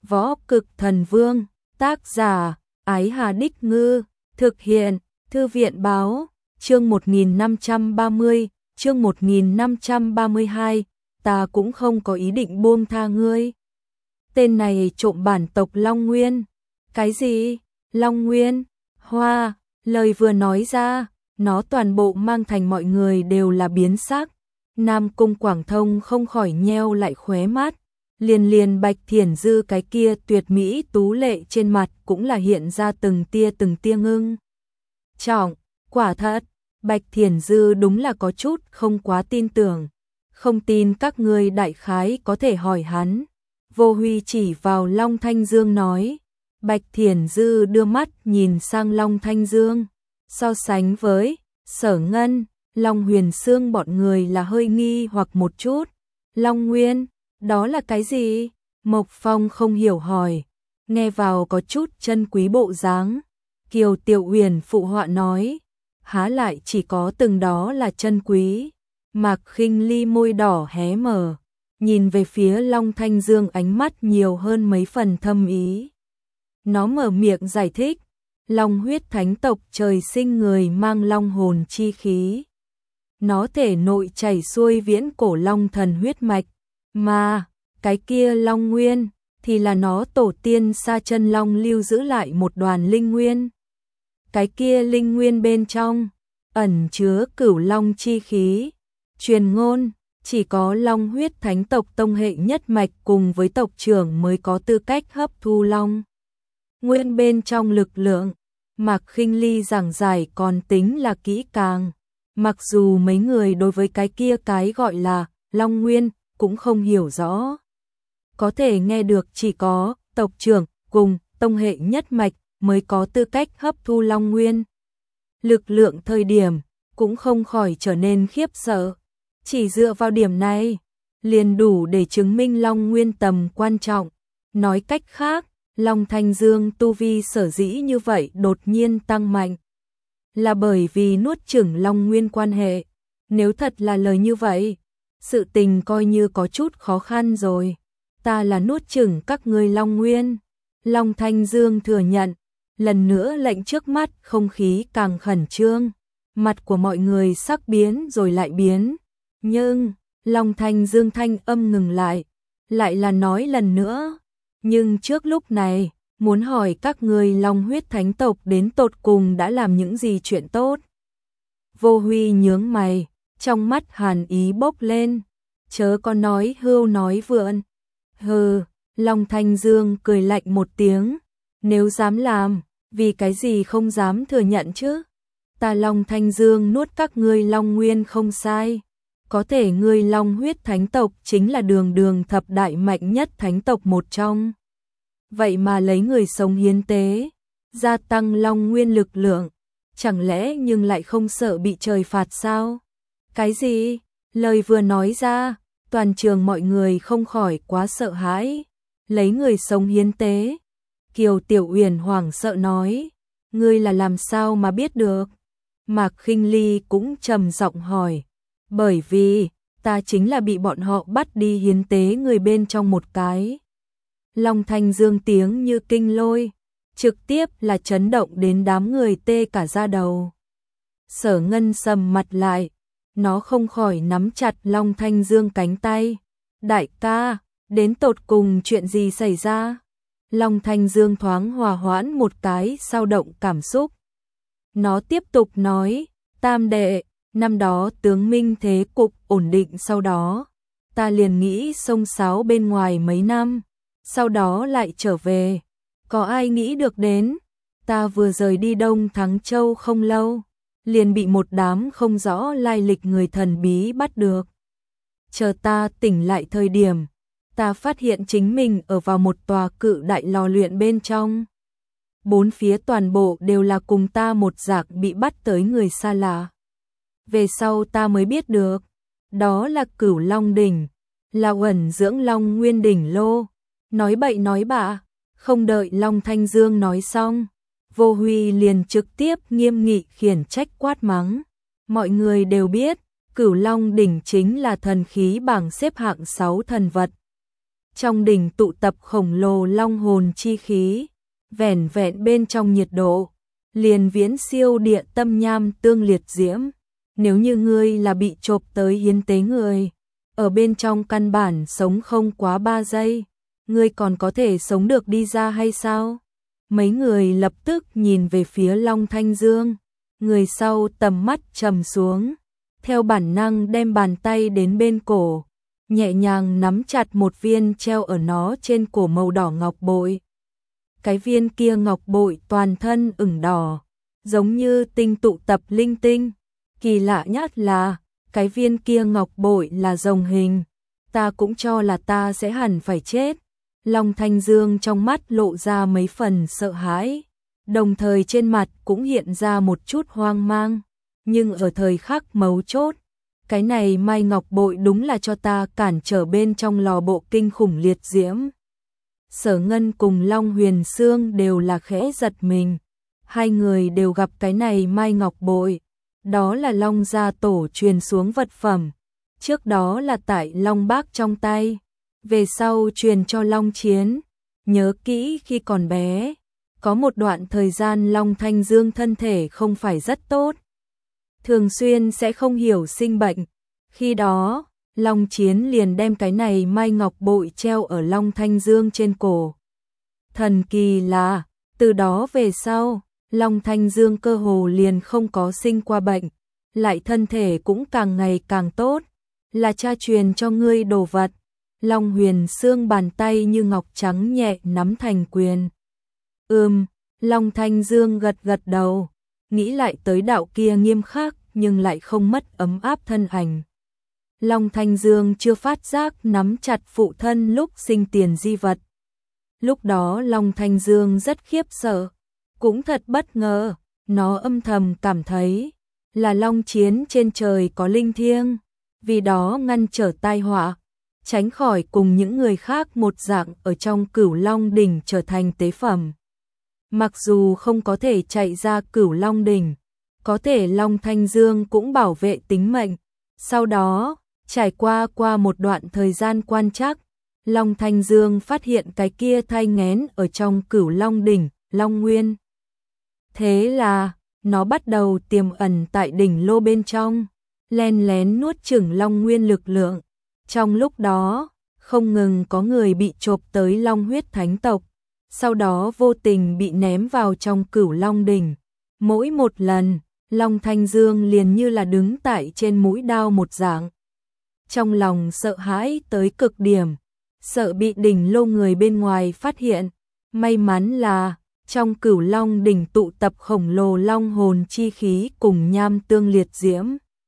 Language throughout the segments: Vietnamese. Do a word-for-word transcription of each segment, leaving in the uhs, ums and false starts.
Võ Cực Thần Vương, tác giả, Ái Hà Đích Ngư, thực hiện, Thư viện báo, chương một nghìn năm trăm ba mươi, chương một nghìn năm trăm ba mươi hai, ta cũng không có ý định buông tha ngươi. Tên này trộm bản tộc Long Nguyên. Cái gì? Long Nguyên? Hoa, lời vừa nói ra, nó toàn bộ mang thành mọi người đều là biến sắc. Nam Cung Quảng Thông không khỏi nheo lại khóe mắt. Liền liền Bạch Thiển Dư cái kia tuyệt mỹ tú lệ trên mặt cũng là hiện ra từng tia từng tia ngưng trọng. Quả thật, Bạch Thiển Dư đúng là có chút không quá tin tưởng. Không tin các ngươi đại khái có thể hỏi hắn. Vô Huy chỉ vào Long Thanh Dương nói. Bạch Thiển Dư đưa mắt nhìn sang Long Thanh Dương. So sánh với Sở Ngân, Long Huyền Sương bọn người là hơi nghi hoặc một chút. Long Nguyên, đó là cái gì? Mộc Phong không hiểu hỏi. Nghe vào có chút chân quý bộ dáng. Kiều Tiểu Uyển phụ họa nói. Há lại chỉ có từng đó là chân quý. Mạc Khinh Ly môi đỏ hé mở. Nhìn về phía Long Thanh Dương ánh mắt nhiều hơn mấy phần thâm ý. Nó mở miệng giải thích. Long huyết thánh tộc trời sinh người mang long hồn chi khí. Nó thể nội chảy xuôi viễn cổ long thần huyết mạch. Mà, cái kia Long Nguyên, thì là nó tổ tiên Sa Chân Long lưu giữ lại một đoàn linh nguyên. Cái kia linh nguyên bên trong, ẩn chứa cửu long chi khí. Truyền ngôn, chỉ có long huyết thánh tộc tông hệ nhất mạch cùng với tộc trưởng mới có tư cách hấp thu long nguyên bên trong lực lượng. Mạc Khinh Ly giảng giải còn tính là kỹ càng. Mặc dù mấy người đối với cái kia cái gọi là long nguyên cũng không hiểu rõ. Có thể nghe được chỉ có tộc trưởng cùng tông hệ nhất mạch mới có tư cách hấp thu long nguyên. Lực lượng thời điểm cũng không khỏi trở nên khiếp sợ. Chỉ dựa vào điểm này, liền đủ để chứng minh long nguyên tầm quan trọng. Nói cách khác, Long Thanh Dương tu vi sở dĩ như vậy đột nhiên tăng mạnh. Là bởi vì nuốt chửng long nguyên quan hệ. Nếu thật là lời như vậy, sự tình coi như có chút khó khăn rồi. Ta là nuốt chửng các ngươi long nguyên. Long Thanh Dương thừa nhận. Lần nữa lệnh trước mắt không khí càng khẩn trương. Mặt của mọi người sắc biến rồi lại biến. Nhưng, Long Thanh Dương thanh âm ngừng lại. Lại là nói lần nữa. Nhưng trước lúc này, muốn hỏi các ngươi long huyết thánh tộc đến tột cùng đã làm những gì chuyện tốt. Vô Huy nhướng mày, trong mắt hàn ý bốc lên. Chớ có nói hưu nói vượn. Hừ, Long Thanh Dương cười lạnh một tiếng. Nếu dám làm, vì cái gì không dám thừa nhận chứ? Ta Long Thanh Dương nuốt các ngươi long nguyên không sai. Có thể ngươi long huyết thánh tộc chính là đường đường thập đại mạnh nhất thánh tộc một trong. Vậy mà lấy người sống hiến tế, gia tăng long nguyên lực lượng. Chẳng lẽ nhưng lại không sợ bị trời phạt sao? Cái gì? Lời vừa nói ra, toàn trường mọi người không khỏi quá sợ hãi. Lấy người sống hiến tế. Kiều Tiểu Uyển hoảng sợ nói. Ngươi là làm sao mà biết được? Mạc Khinh Ly cũng trầm giọng hỏi. Bởi vì, ta chính là bị bọn họ bắt đi hiến tế người bên trong một cái. Long Thanh Dương tiếng như kinh lôi, trực tiếp là chấn động đến đám người tê cả da đầu. Sở Ngân sầm mặt lại, nó không khỏi nắm chặt Long Thanh Dương cánh tay. Đại ca, đến tột cùng chuyện gì xảy ra? Long Thanh Dương thoáng hòa hoãn một cái sao động cảm xúc. Nó tiếp tục nói, tam đệ, năm đó tướng Minh thế cục ổn định sau đó. Ta liền nghĩ xông xáo bên ngoài mấy năm, sau đó lại trở về. Có ai nghĩ được đến, ta vừa rời đi Đông Thắng Châu không lâu, liền bị một đám không rõ lai lịch người thần bí bắt được. Chờ ta tỉnh lại thời điểm, ta phát hiện chính mình ở vào một tòa cự đại lò luyện bên trong. Bốn phía toàn bộ đều là cùng ta một dạng bị bắt tới người xa lạ. Về sau ta mới biết được, đó là Cửu Long đỉnh, là ẩn dưỡng Long Nguyên đỉnh lô. Nói bậy nói bạ, không đợi Long Thanh Dương nói xong, Vô Huy liền trực tiếp nghiêm nghị khiển trách quát mắng. Mọi người đều biết, Cửu Long đỉnh chính là thần khí bảng xếp hạng sáu thần vật. Trong đỉnh tụ tập khổng lồ long hồn chi khí, vẻn vẹn bên trong nhiệt độ, liền viễn siêu địa tâm nham tương liệt diễm. Nếu như ngươi là bị chộp tới hiến tế người, ở bên trong căn bản sống không quá ba giây, ngươi còn có thể sống được đi ra hay sao? Mấy người lập tức nhìn về phía Long Thanh Dương, người sau tầm mắt trầm xuống, theo bản năng đem bàn tay đến bên cổ, nhẹ nhàng nắm chặt một viên treo ở nó trên cổ màu đỏ ngọc bội. Cái viên kia ngọc bội toàn thân ửng đỏ, giống như tinh tụ tập linh tinh. Kỳ lạ nhất là, cái viên kia ngọc bội là rồng hình, ta cũng cho là ta sẽ hẳn phải chết. Long Thanh Dương trong mắt lộ ra mấy phần sợ hãi, đồng thời trên mặt cũng hiện ra một chút hoang mang. Nhưng ở thời khắc mấu chốt, cái này mai ngọc bội đúng là cho ta cản trở bên trong lò bộ kinh khủng liệt diễm. Sở Ngân cùng Long Huyền Sương đều là khẽ giật mình, hai người đều gặp cái này mai ngọc bội, đó là Long gia tổ truyền xuống vật phẩm, trước đó là tại Long Bác trong tay, về sau truyền cho Long Chiến. Nhớ kỹ khi còn bé, có một đoạn thời gian Long Thanh Dương thân thể không phải rất tốt, thường xuyên sẽ không hiểu sinh bệnh, khi đó Long Chiến liền đem cái này mai ngọc bội treo ở Long Thanh Dương trên cổ. Thần kỳ là, từ đó về sau, Long Thanh Dương cơ hồ liền không có sinh qua bệnh, lại thân thể cũng càng ngày càng tốt, là cha truyền cho ngươi đồ vật. Long Huyền Sương bàn tay như ngọc trắng nhẹ nắm thành quyền. Ừm, Long Thanh Dương gật gật đầu, nghĩ lại tới đạo kia nghiêm khắc nhưng lại không mất ấm áp thân ảnh. Long Thanh Dương chưa phát giác nắm chặt phụ thân lúc sinh tiền di vật. Lúc đó Long Thanh Dương rất khiếp sợ, cũng thật bất ngờ, nó âm thầm cảm thấy là Long Chiến trên trời có linh thiêng, vì đó ngăn trở tai họa, tránh khỏi cùng những người khác một dạng ở trong Cửu Long đỉnh trở thành tế phẩm. Mặc dù không có thể chạy ra Cửu Long đỉnh, có thể Long Thanh Dương cũng bảo vệ tính mệnh. Sau đó, trải qua qua một đoạn thời gian quan trắc, Long Thanh Dương phát hiện cái kia thai nghén ở trong Cửu Long đỉnh, Long Nguyên. Thế là, nó bắt đầu tiềm ẩn tại đỉnh lô bên trong, len lén nuốt chửng Long Nguyên lực lượng. Trong lúc đó, không ngừng có người bị chộp tới Long huyết thánh tộc, sau đó vô tình bị ném vào trong Cửu Long đỉnh. Mỗi một lần, Long Thanh Dương liền như là đứng tại trên mũi đao một dạng. Trong lòng sợ hãi tới cực điểm, sợ bị đỉnh lô người bên ngoài phát hiện. May mắn là, trong Cửu Long đỉnh tụ tập khổng lồ long hồn chi khí cùng nham tương liệt diễm,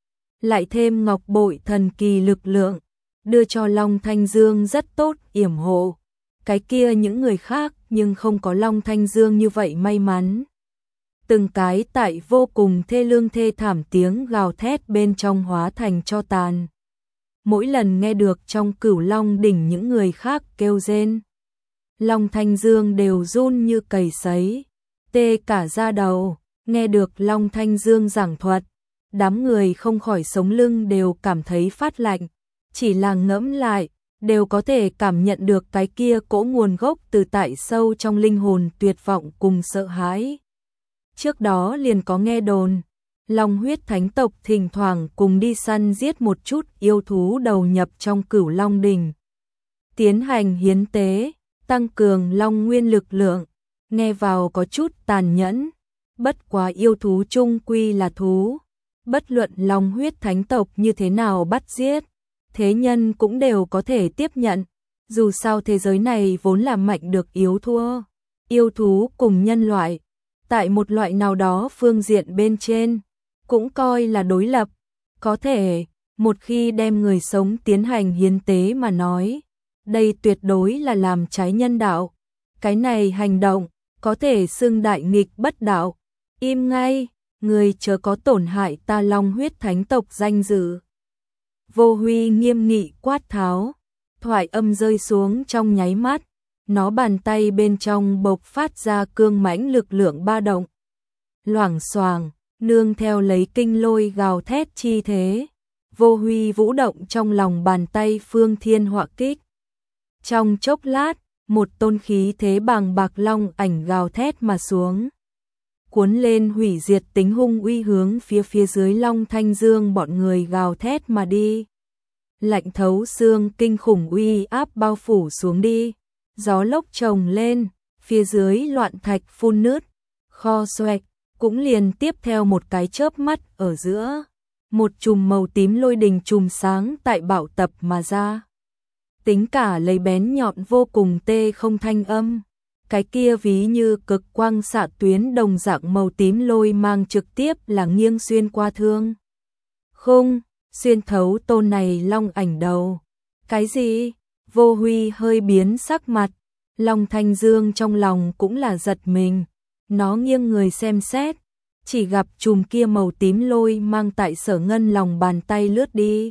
lại thêm ngọc bội thần kỳ lực lượng, đưa cho Long Thanh Dương rất tốt yểm hộ. Cái kia những người khác nhưng không có Long Thanh Dương như vậy may mắn. Từng cái tại vô cùng thê lương thê thảm tiếng gào thét bên trong hóa thành tro tàn. Mỗi lần nghe được trong Cửu Long đỉnh những người khác kêu rên, Long Thanh Dương đều run như cầy sấy, tê cả da đầu. Nghe được Long Thanh Dương giảng thuật, đám người không khỏi sống lưng đều cảm thấy phát lạnh, chỉ là ngẫm lại, đều có thể cảm nhận được cái kia cỗ nguồn gốc từ tại sâu trong linh hồn tuyệt vọng cùng sợ hãi. Trước đó liền có nghe đồn, Long huyết thánh tộc thỉnh thoảng cùng đi săn giết một chút yêu thú đầu nhập trong Cửu Long đỉnh, tiến hành hiến tế, tăng cường Long Nguyên lực lượng. Nghe vào có chút tàn nhẫn, bất quá yêu thú chung quy là thú, bất luận Long huyết thánh tộc như thế nào bắt giết, thế nhân cũng đều có thể tiếp nhận. Dù sao thế giới này vốn là mạnh được yếu thua, yêu thú cùng nhân loại, tại một loại nào đó phương diện bên trên, cũng coi là đối lập. Có thể, một khi đem người sống tiến hành hiến tế mà nói, đây tuyệt đối là làm trái nhân đạo. Cái này hành động, có thể xưng đại nghịch bất đạo. Im ngay, người chớ có tổn hại ta Long huyết thánh tộc danh dự. Vô Huy nghiêm nghị quát tháo, thoại âm rơi xuống trong nháy mắt, nó bàn tay bên trong bộc phát ra cương mãnh lực lượng ba động. Loảng xoảng, nương theo lấy kinh lôi gào thét chi thế, Vô Huy vũ động trong lòng bàn tay phương thiên họa kích. Trong chốc lát, một tôn khí thế bàng bạc long ảnh gào thét mà xuống, cuốn lên hủy diệt tính hung uy hướng phía phía dưới Long Thanh Dương bọn người gào thét mà đi. Lạnh thấu xương kinh khủng uy áp bao phủ xuống đi, gió lốc chồng lên, phía dưới loạn thạch phun nứt, kho xoẹt, cũng liền tiếp theo một cái chớp mắt ở giữa. Một chùm màu tím lôi đình chùm sáng tại bạo tập mà ra. Tính cả lấy bén nhọn vô cùng tê không thanh âm. Cái kia ví như cực quang xạ tuyến đồng dạng màu tím lôi mang trực tiếp là nghiêng xuyên qua thương khung, xuyên thấu tôn này long ảnh đầu. Cái gì? Vô Huy hơi biến sắc mặt. Long Thanh Dương trong lòng cũng là giật mình. Nó nghiêng người xem xét, chỉ gặp chùm kia màu tím lôi mang tại Sở Ngân lòng bàn tay lướt đi,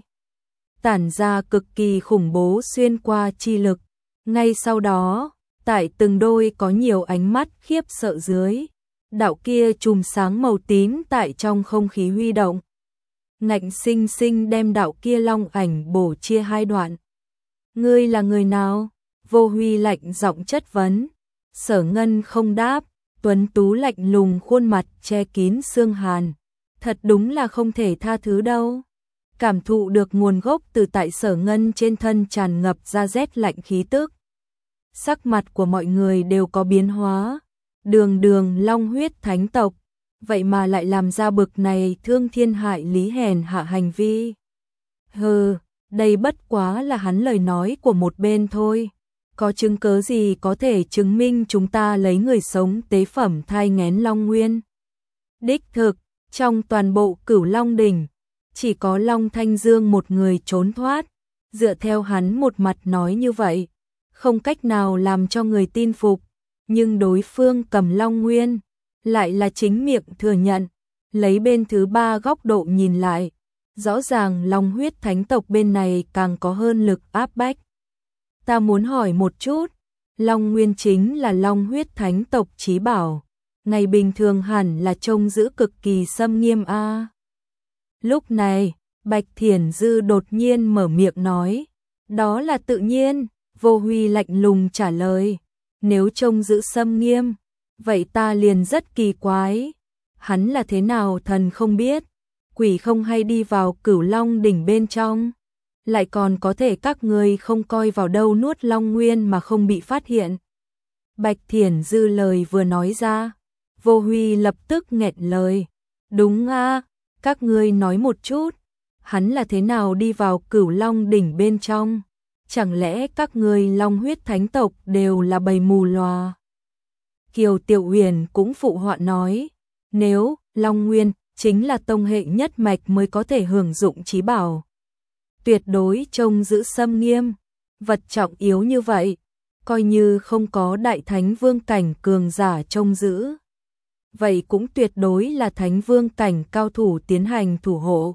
tản ra cực kỳ khủng bố xuyên qua chi lực. Ngay sau đó, tại từng đôi có nhiều ánh mắt khiếp sợ dưới, đạo kia chùm sáng màu tím tại trong không khí huy động, ngạnh sinh sinh đem đạo kia long ảnh bổ chia hai đoạn. Ngươi là người nào? Vô Huy lạnh giọng chất vấn. Sở Ngân không đáp, tuấn tú lạnh lùng khuôn mặt che kín xương hàn, thật đúng là không thể tha thứ đâu. Cảm thụ được nguồn gốc từ tại Sở Ngân trên thân tràn ngập ra rét lạnh khí tức. Sắc mặt của mọi người đều có biến hóa, đường đường long huyết thánh tộc, vậy mà lại làm ra bực này thương thiên hại lý hèn hạ hành vi. Hừ, đây bất quá là hắn lời nói của một bên thôi. Có chứng cớ gì có thể chứng minh chúng ta lấy người sống tế phẩm thai nghén Long Nguyên? Đích thực, trong toàn bộ Cửu Long Đỉnh, chỉ có Long Thanh Dương một người trốn thoát. Dựa theo hắn một mặt nói như vậy, không cách nào làm cho người tin phục, nhưng đối phương cầm Long Nguyên, lại là chính miệng thừa nhận. Lấy bên thứ ba góc độ nhìn lại, rõ ràng Long huyết thánh tộc bên này càng có hơn lực áp bách. Ta muốn hỏi một chút, Long Nguyên chính là Long huyết thánh tộc chí bảo, ngày bình thường hẳn là trông giữ cực kỳ xâm nghiêm a. À. Lúc này, Bạch Thiển Dư đột nhiên mở miệng nói, đó là tự nhiên. Vô Huy lạnh lùng trả lời, nếu trông giữ xâm nghiêm, vậy ta liền rất kỳ quái. Hắn là thế nào thần không biết, quỷ không hay đi vào Cửu Long Đỉnh bên trong, lại còn có thể các người không coi vào đâu nuốt Long Nguyên mà không bị phát hiện. Bạch Thiển Dư lời vừa nói ra, Vô Huy lập tức nghẹn lời, đúng a, các ngươi nói một chút, hắn là thế nào đi vào Cửu Long Đỉnh bên trong? Chẳng lẽ các người Long huyết thánh tộc đều là bầy mù lòa? Kiều Tiểu Huyền cũng phụ họa nói, nếu Long Nguyên chính là tông hệ nhất mạch mới có thể hưởng dụng chí bảo, tuyệt đối trông giữ xâm nghiêm, vật trọng yếu như vậy, coi như không có đại thánh vương cảnh cường giả trông giữ, vậy cũng tuyệt đối là thánh vương cảnh cao thủ tiến hành thủ hộ.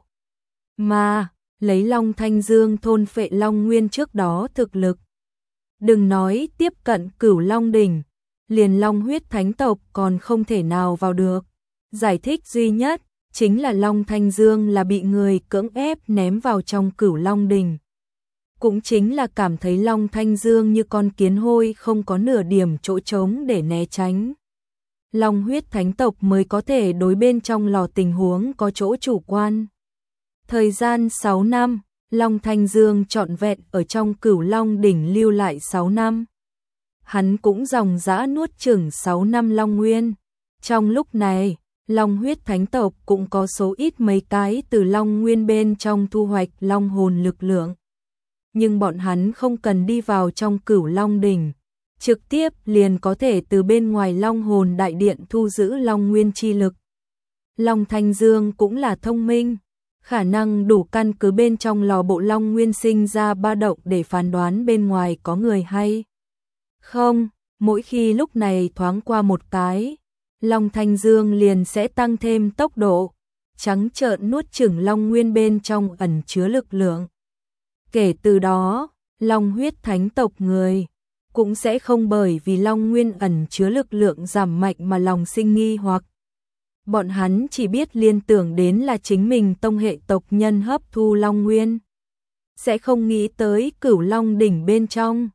Mà lấy Long Thanh Dương thôn phệ Long Nguyên trước đó thực lực, đừng nói tiếp cận Cửu Long Đỉnh, liền Long huyết thánh tộc còn không thể nào vào được. Giải thích duy nhất chính là Long Thanh Dương là bị người cưỡng ép ném vào trong Cửu Long Đỉnh. Cũng chính là cảm thấy Long Thanh Dương như con kiến hôi không có nửa điểm chỗ trống để né tránh. Long huyết thánh tộc mới có thể đối bên trong lò tình huống có chỗ chủ quan. Thời gian sáu năm, Long Thanh Dương trọn vẹn ở trong Cửu Long Đỉnh lưu lại sáu năm. Hắn cũng dòng dã nuốt chửng sáu năm Long Nguyên. Trong lúc này, Long huyết thánh tộc cũng có số ít mấy cái từ Long Nguyên bên trong thu hoạch Long hồn lực lượng. Nhưng bọn hắn không cần đi vào trong Cửu Long Đỉnh, trực tiếp liền có thể từ bên ngoài Long hồn đại điện thu giữ Long Nguyên chi lực. Long Thanh Dương cũng là thông minh, khả năng đủ căn cứ bên trong lò bộ Long Nguyên sinh ra ba động để phán đoán bên ngoài có người hay không. Mỗi khi lúc này thoáng qua một cái, Long Thanh Dương liền sẽ tăng thêm tốc độ, trắng trợn nuốt chửng Long Nguyên bên trong ẩn chứa lực lượng. Kể từ đó, Long huyết thánh tộc người cũng sẽ không bởi vì Long Nguyên ẩn chứa lực lượng giảm mạnh mà lòng sinh nghi hoặc. Bọn hắn chỉ biết liên tưởng đến là chính mình tông hệ tộc nhân hấp thu Long Nguyên, sẽ không nghĩ tới Cửu Long Đỉnh bên trong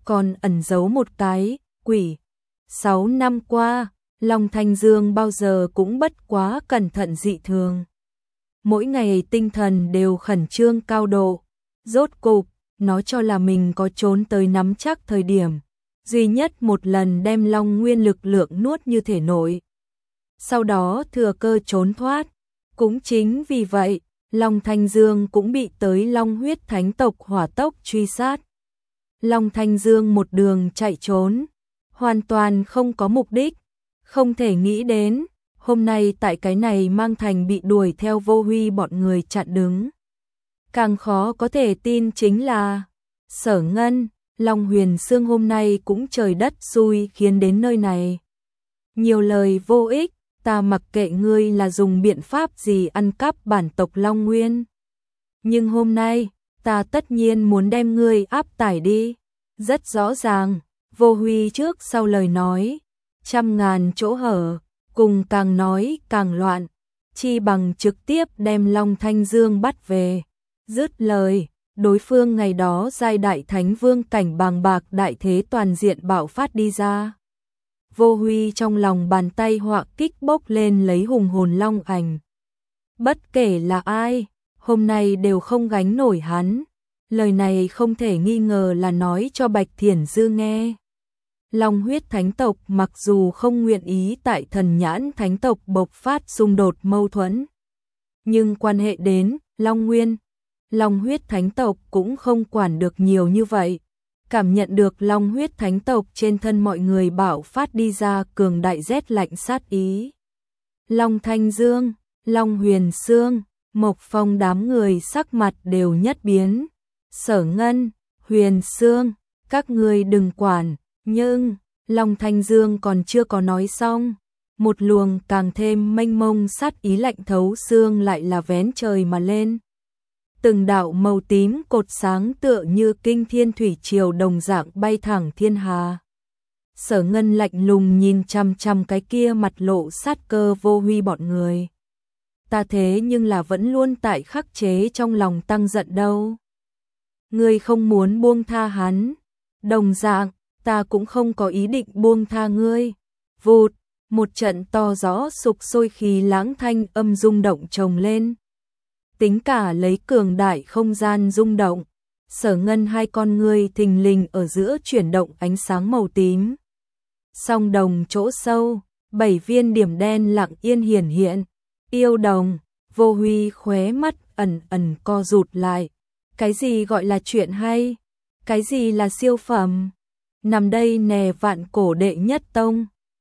còn ẩn giấu một cái quỷ. Sáu năm qua, Long Thanh Dương bao giờ cũng bất quá cẩn thận dị thường. Mỗi ngày tinh thần đều khẩn trương cao độ. Rốt cục, nó cho là mình có trốn tới nắm chắc thời điểm. Duy nhất một lần đem Long Nguyên lực lượng nuốt như thể nổi. Sau đó thừa cơ trốn thoát. Cũng chính vì vậy, Long Thanh Dương cũng bị tới Long huyết thánh tộc hỏa tốc truy sát. Long Thanh Dương một đường chạy trốn, hoàn toàn không có mục đích, không thể nghĩ đến, hôm nay tại cái này mang thành bị đuổi theo Vô Huy bọn người chặn đứng. Càng khó có thể tin chính là Sở Ngân, Long Huyền Sương hôm nay cũng trời đất xui khiến đến nơi này. Nhiều lời vô ích, ta mặc kệ ngươi là dùng biện pháp gì ăn cắp bản tộc Long Nguyên. Nhưng hôm nay, ta tất nhiên muốn đem ngươi áp tải đi. Rất rõ ràng, Vô Huy trước sau lời nói, trăm ngàn chỗ hở, cùng càng nói càng loạn, chi bằng trực tiếp đem Long Thanh Dương bắt về. Dứt lời, đối phương ngày đó giai đại thánh vương cảnh bàng bạc đại thế toàn diện bạo phát đi ra. Vô Huy trong lòng bàn tay họa kích bốc lên lấy hùng hồn long ảnh. Bất kể là ai, hôm nay đều không gánh nổi hắn. Lời này không thể nghi ngờ là nói cho Bạch Thiển Dư nghe. Long huyết thánh tộc mặc dù không nguyện ý tại thần nhãn thánh tộc bộc phát xung đột mâu thuẫn. Nhưng quan hệ đến Long Nguyên, Long huyết thánh tộc cũng không quản được nhiều như vậy. Cảm nhận được Long huyết thánh tộc trên thân mọi người bạo phát đi ra cường đại rét lạnh sát ý. Long Thanh Dương, Long Huyền Sương, Mộc Phong đám người sắc mặt đều nhất biến. Sở Ngân, Huyền Sương, các ngươi đừng quản, nhưng Long Thanh Dương còn chưa có nói xong. Một luồng càng thêm mênh mông sát ý lạnh thấu xương lại là vén trời mà lên. Từng đạo màu tím cột sáng tựa như kinh thiên thủy triều đồng dạng bay thẳng thiên hà. Sở Ngân lạnh lùng nhìn chăm chăm cái kia mặt lộ sát cơ Vô Huy bọn người. Ta thế nhưng là vẫn luôn tại khắc chế trong lòng tăng giận đâu. Ngươi không muốn buông tha hắn. Đồng dạng, ta cũng không có ý định buông tha ngươi. Vụt, một trận to gió sục sôi khí lãng thanh âm rung động chồng lên. Tính cả lấy cường đại không gian rung động, Sở Ngân hai con ngươi thình lình ở giữa chuyển động ánh sáng màu tím. Song đồng chỗ sâu, bảy viên điểm đen lặng yên hiển hiện. Yêu đồng, Vô Huy khóe mắt ẩn ẩn co rụt lại. Cái gì gọi là chuyện hay? Cái gì là siêu phẩm? Nằm đây nè vạn cổ đệ nhất tông.